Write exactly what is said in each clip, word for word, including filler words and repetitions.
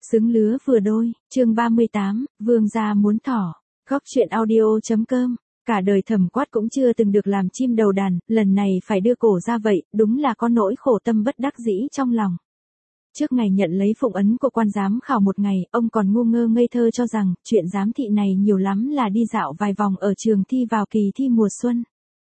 Xứng lứa vừa đôi, chương ba mươi tám, vương gia muốn thỏ. Góc chuyện audio.com. Cả đời Thẩm Quát cũng chưa từng được làm chim đầu đàn, lần này phải đưa cổ ra vậy, đúng là có nỗi khổ tâm bất đắc dĩ trong lòng. Trước ngày nhận lấy phụng ấn của quan giám khảo một ngày, ông còn ngu ngơ ngây thơ cho rằng, chuyện giám thị này nhiều lắm là đi dạo vài vòng ở trường thi vào kỳ thi mùa xuân.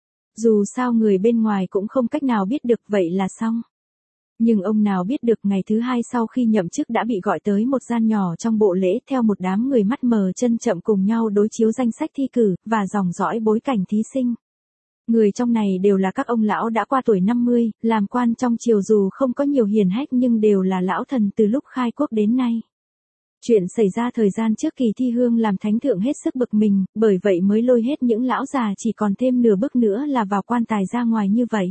Dù sao người bên ngoài cũng không cách nào biết được, vậy là xong. Nhưng ông nào biết được ngày thứ hai sau khi nhậm chức đã bị gọi tới một gian nhỏ trong bộ lễ theo một đám người mắt mờ chân chậm cùng nhau đối chiếu danh sách thi cử, và dòng dõi bối cảnh thí sinh. Người trong này đều là các ông lão đã qua tuổi năm mươi, làm quan trong triều dù không có nhiều hiền hách nhưng đều là lão thần từ lúc khai quốc đến nay. Chuyện xảy ra thời gian trước kỳ thi hương làm thánh thượng hết sức bực mình, bởi vậy mới lôi hết những lão già chỉ còn thêm nửa bước nữa là vào quan tài ra ngoài như vậy.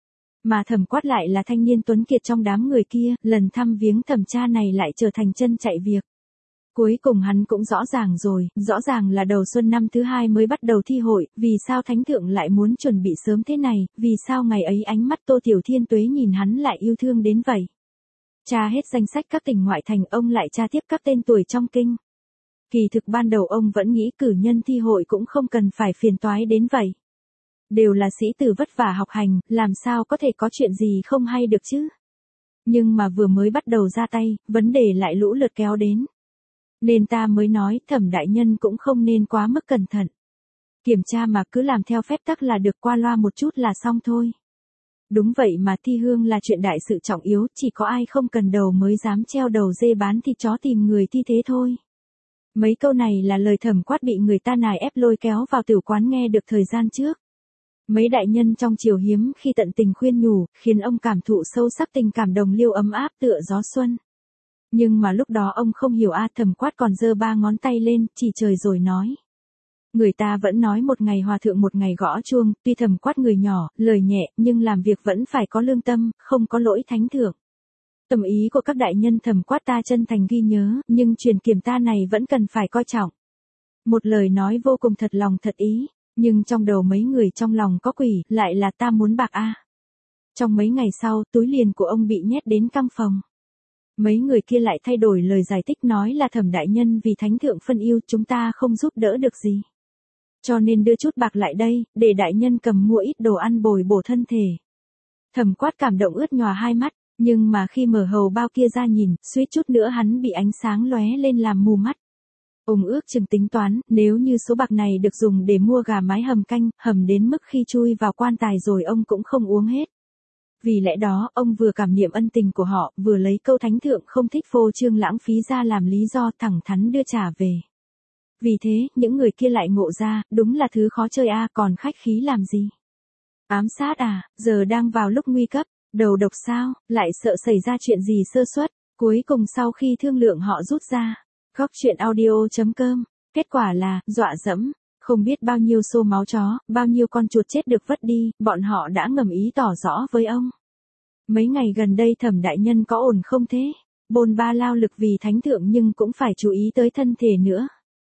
Mà Thẩm Quát lại là thanh niên tuấn kiệt trong đám người kia, lần thăm viếng thẩm cha này lại trở thành chân chạy việc. Cuối cùng hắn cũng rõ ràng rồi, rõ ràng là đầu xuân năm thứ hai mới bắt đầu thi hội, vì sao thánh thượng lại muốn chuẩn bị sớm thế này, vì sao ngày ấy ánh mắt Tô Tiểu Thiên Tuế nhìn hắn lại yêu thương đến vậy. Tra hết danh sách các tỉnh ngoại thành, ông lại tra tiếp các tên tuổi trong kinh. Kỳ thực ban đầu ông vẫn nghĩ cử nhân thi hội cũng không cần phải phiền toái đến vậy. Đều là sĩ tử vất vả học hành, làm sao có thể có chuyện gì không hay được chứ. Nhưng mà vừa mới bắt đầu ra tay, vấn đề lại lũ lượt kéo đến. Nên ta mới nói Thẩm đại nhân cũng không nên quá mức cẩn thận. Kiểm tra mà cứ làm theo phép tắc là được, qua loa một chút là xong thôi. Đúng vậy mà, thi hương là chuyện đại sự trọng yếu, chỉ có ai không cần đầu mới dám treo đầu dê bán thịt chó tìm người thi thế thôi. Mấy câu này là lời Thẩm Quát bị người ta nài ép lôi kéo vào tiểu quán nghe được thời gian trước. Mấy đại nhân trong triều hiếm khi tận tình khuyên nhủ, khiến ông cảm thụ sâu sắc tình cảm đồng liêu ấm áp tựa gió xuân. Nhưng mà lúc đó ông không hiểu a, Thẩm Quát còn giơ ba ngón tay lên, chỉ trời rồi nói. Người ta vẫn nói một ngày hòa thượng một ngày gõ chuông, tuy Thẩm Quát người nhỏ, lời nhẹ, nhưng làm việc vẫn phải có lương tâm, không có lỗi thánh thượng. Tâm ý của các đại nhân Thẩm Quát ta chân thành ghi nhớ, nhưng truyền kiểm ta này vẫn cần phải coi trọng. Một lời nói vô cùng thật lòng thật ý. Nhưng trong đầu mấy người trong lòng có quỷ, lại là ta muốn bạc a. Trong mấy ngày sau, túi liền của ông bị nhét đến căng phòng. Mấy người kia lại thay đổi lời giải thích nói là Thẩm đại nhân vì thánh thượng phân yêu chúng ta không giúp đỡ được gì. Cho nên đưa chút bạc lại đây, để đại nhân cầm mua ít đồ ăn bồi bổ thân thể. Thẩm Quát cảm động ướt nhòa hai mắt, nhưng mà khi mở hầu bao kia ra nhìn, suýt chút nữa hắn bị ánh sáng lóe lên làm mù mắt. Ông ước chừng tính toán, nếu như số bạc này được dùng để mua gà mái hầm canh, hầm đến mức khi chui vào quan tài rồi ông cũng không uống hết. Vì lẽ đó, ông vừa cảm niệm ân tình của họ, vừa lấy câu thánh thượng không thích phô trương lãng phí ra làm lý do thẳng thắn đưa trả về. Vì thế, những người kia lại ngộ ra, đúng là thứ khó chơi a, còn khách khí làm gì. Ám sát à, giờ đang vào lúc nguy cấp, đầu độc sao, lại sợ xảy ra chuyện gì sơ suất, cuối cùng sau khi thương lượng họ rút ra. Góc chuyện audio.com, kết quả là, dọa dẫm, không biết bao nhiêu xô máu chó, bao nhiêu con chuột chết được vất đi, bọn họ đã ngầm ý tỏ rõ với ông. Mấy ngày gần đây Thẩm đại nhân có ổn không thế? Bôn ba lao lực vì thánh thượng nhưng cũng phải chú ý tới thân thể nữa.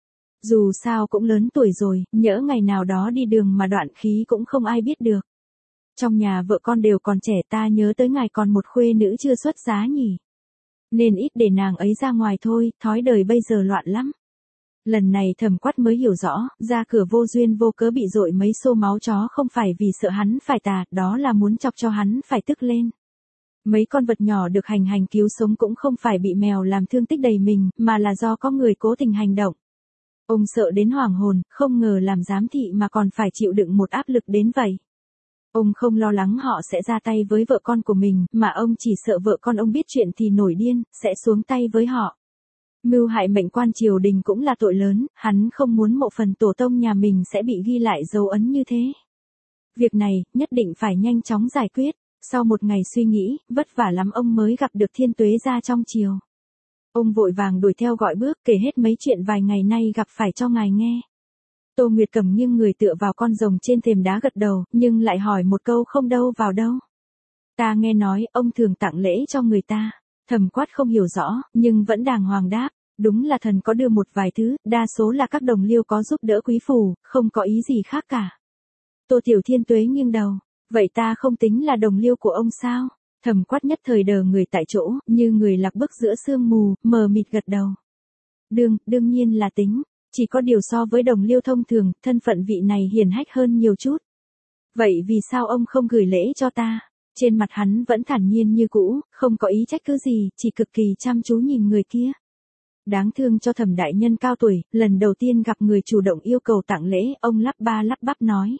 Dù sao cũng lớn tuổi rồi, nhỡ ngày nào đó đi đường mà đoạn khí cũng không ai biết được. Trong nhà vợ con đều còn trẻ, ta nhớ tới ngài còn một khuê nữ chưa xuất giá nhỉ. Nên ít để nàng ấy ra ngoài thôi, thói đời bây giờ loạn lắm. Lần này Thẩm Quát mới hiểu rõ, ra cửa vô duyên vô cớ bị dội mấy xô máu chó không phải vì sợ hắn phải tà, đó là muốn chọc cho hắn phải tức lên. Mấy con vật nhỏ được hành hành cứu sống cũng không phải bị mèo làm thương tích đầy mình, mà là do có người cố tình hành động. Ông sợ đến hoảng hồn, không ngờ làm giám thị mà còn phải chịu đựng một áp lực đến vậy. Ông không lo lắng họ sẽ ra tay với vợ con của mình, mà ông chỉ sợ vợ con ông biết chuyện thì nổi điên, sẽ xuống tay với họ. Mưu hại mệnh quan triều đình cũng là tội lớn, hắn không muốn mộ phần tổ tông nhà mình sẽ bị ghi lại dấu ấn như thế. Việc này, nhất định phải nhanh chóng giải quyết. Sau một ngày suy nghĩ, vất vả lắm ông mới gặp được Thiên Tuế ra trong triều. Ông vội vàng đuổi theo gọi bước, kể hết mấy chuyện vài ngày nay gặp phải cho ngài nghe. Tô Nguyệt cầm nghiêng người tựa vào con rồng trên thềm đá gật đầu, nhưng lại hỏi một câu không đâu vào đâu. Ta nghe nói, ông thường tặng lễ cho người ta. Thẩm Quát không hiểu rõ, nhưng vẫn đàng hoàng đáp, đúng là thần có đưa một vài thứ, đa số là các đồng liêu có giúp đỡ quý phủ, không có ý gì khác cả. Tô Tiểu Thiên Tuế nghiêng đầu, vậy ta không tính là đồng liêu của ông sao? Thẩm Quát nhất thời đờ người tại chỗ, như người lạc bước giữa sương mù, mờ mịt gật đầu. Đương, đương nhiên là tính, chỉ có điều so với Đồng Liêu thông thường, thân phận vị này hiền hách hơn nhiều chút. Vậy vì sao ông không gửi lễ cho ta? Trên mặt hắn vẫn thản nhiên như cũ, không có ý trách cứ gì, chỉ cực kỳ chăm chú nhìn người kia. Đáng thương cho Thẩm đại nhân cao tuổi, lần đầu tiên gặp người chủ động yêu cầu tặng lễ, ông lắp ba lắp bắp nói.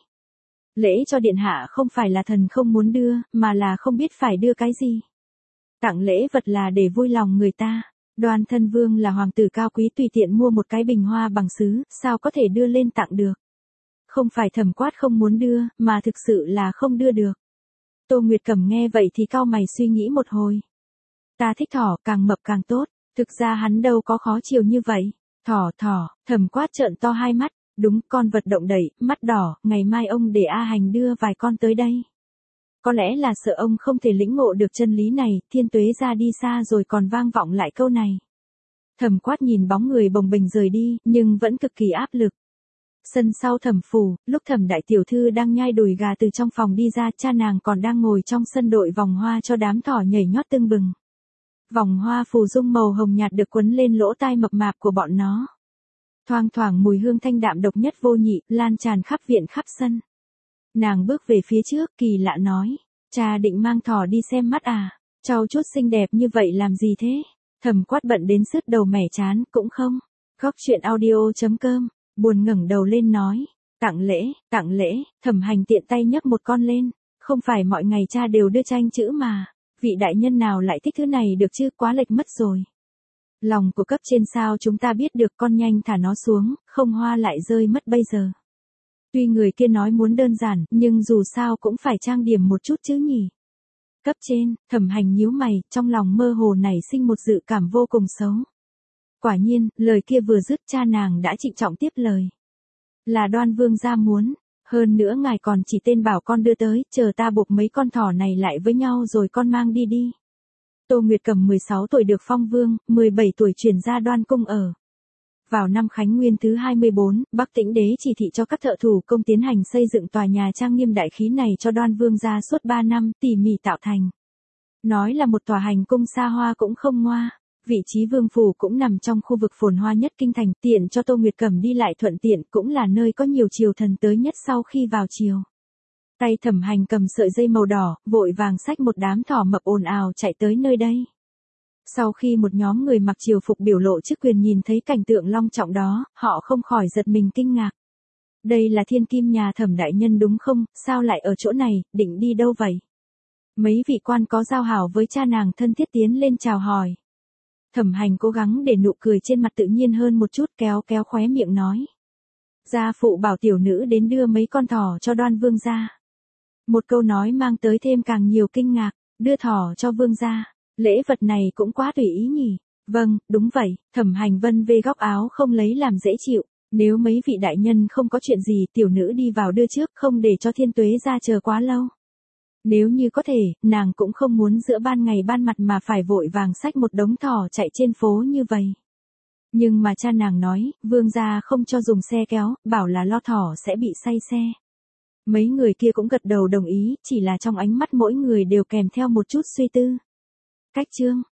Lễ cho điện hạ không phải là thần không muốn đưa, mà là không biết phải đưa cái gì. Tặng lễ vật là để vui lòng người ta. Đoan Thân Vương là hoàng tử cao quý tùy tiện mua một cái bình hoa bằng sứ, sao có thể đưa lên tặng được. Không phải Thẩm Quát không muốn đưa, mà thực sự là không đưa được. Tô Nguyệt Cẩm nghe vậy thì cau mày suy nghĩ một hồi. Ta thích thỏ, càng mập càng tốt, thực ra hắn đâu có khó chiều như vậy. Thỏ thỏ, Thẩm Quát trợn to hai mắt, đúng con vật động đậy, mắt đỏ, ngày mai ông để A Hành đưa vài con tới đây. Có lẽ là sợ ông không thể lĩnh ngộ được chân lý này, Thiên Tuế ra đi xa rồi còn vang vọng lại câu này. Thẩm Quát nhìn bóng người bồng bềnh rời đi, nhưng vẫn cực kỳ áp lực. Sân sau Thẩm phủ, lúc Thẩm đại tiểu thư đang nhai đùi gà từ trong phòng đi ra, cha nàng còn đang ngồi trong sân đội vòng hoa cho đám thỏ nhảy nhót tưng bừng. Vòng hoa phù dung màu hồng nhạt được quấn lên lỗ tai mập mạp của bọn nó. Thoang thoảng mùi hương thanh đạm độc nhất vô nhị, lan tràn khắp viện khắp sân. Nàng bước về phía trước, kỳ lạ nói, cha định mang thỏ đi xem mắt à, cháu chút xinh đẹp như vậy làm gì thế? Thẩm Quát bận đến sứt đầu mẻ chán, cũng không. Góc chuyện audio chấm com, buồn ngẩng đầu lên nói, tặng lễ, tặng lễ, Thẩm Hành tiện tay nhấc một con lên, không phải mọi ngày cha đều đưa tranh chữ mà, vị đại nhân nào lại thích thứ này được chứ, quá lệch mất rồi. Lòng của cấp trên sao chúng ta biết được, con nhanh thả nó xuống, không hoa lại rơi mất bây giờ. Tuy người kia nói muốn đơn giản, nhưng dù sao cũng phải trang điểm một chút chứ nhỉ. Cấp trên, Thẩm Hành nhíu mày, trong lòng mơ hồ nảy sinh một dự cảm vô cùng xấu. Quả nhiên, lời kia vừa dứt cha nàng đã trịnh trọng tiếp lời. Là Đoan vương gia muốn, hơn nữa ngài còn chỉ tên bảo con đưa tới, chờ ta buộc mấy con thỏ này lại với nhau rồi con mang đi đi. Tô Nguyệt Cẩm mười sáu tuổi được phong vương, mười bảy tuổi chuyển ra Đoan cung ở. Vào năm Khánh Nguyên thứ hai mươi bốn, Bắc Tĩnh đế chỉ thị cho các thợ thủ công tiến hành xây dựng tòa nhà trang nghiêm đại khí này cho Đoan vương gia suốt ba năm, tỉ mỉ tạo thành. Nói là một tòa hành cung xa hoa cũng không ngoa, vị trí vương phủ cũng nằm trong khu vực phồn hoa nhất kinh thành, tiện cho Tô Nguyệt Cẩm đi lại thuận tiện, cũng là nơi có nhiều triều thần tới nhất sau khi vào triều. Tay Thẩm Hành cầm sợi dây màu đỏ, vội vàng xách một đám thỏ mập ồn ào chạy tới nơi đây. Sau khi một nhóm người mặc triều phục biểu lộ chức quyền nhìn thấy cảnh tượng long trọng đó, họ không khỏi giật mình kinh ngạc. Đây là thiên kim nhà Thẩm đại nhân đúng không, sao lại ở chỗ này, định đi đâu vậy? Mấy vị quan có giao hảo với cha nàng thân thiết tiến lên chào hỏi. Thẩm Hành cố gắng để nụ cười trên mặt tự nhiên hơn một chút, kéo kéo khóe miệng nói. Gia phụ bảo tiểu nữ đến đưa mấy con thỏ cho Đoan vương gia. Một câu nói mang tới thêm càng nhiều kinh ngạc, đưa thỏ cho vương gia. Lễ vật này cũng quá tùy ý nhỉ. Vâng, đúng vậy, Thẩm Hành vân vê góc áo không lấy làm dễ chịu. Nếu mấy vị đại nhân không có chuyện gì, tiểu nữ đi vào đưa trước, không để cho Thiên Tuế ra chờ quá lâu. Nếu như có thể, nàng cũng không muốn giữa ban ngày ban mặt mà phải vội vàng xách một đống thỏ chạy trên phố như vậy. Nhưng mà cha nàng nói, vương gia không cho dùng xe kéo, bảo là lo thỏ sẽ bị say xe. Mấy người kia cũng gật đầu đồng ý, chỉ là trong ánh mắt mỗi người đều kèm theo một chút suy tư. Cách chương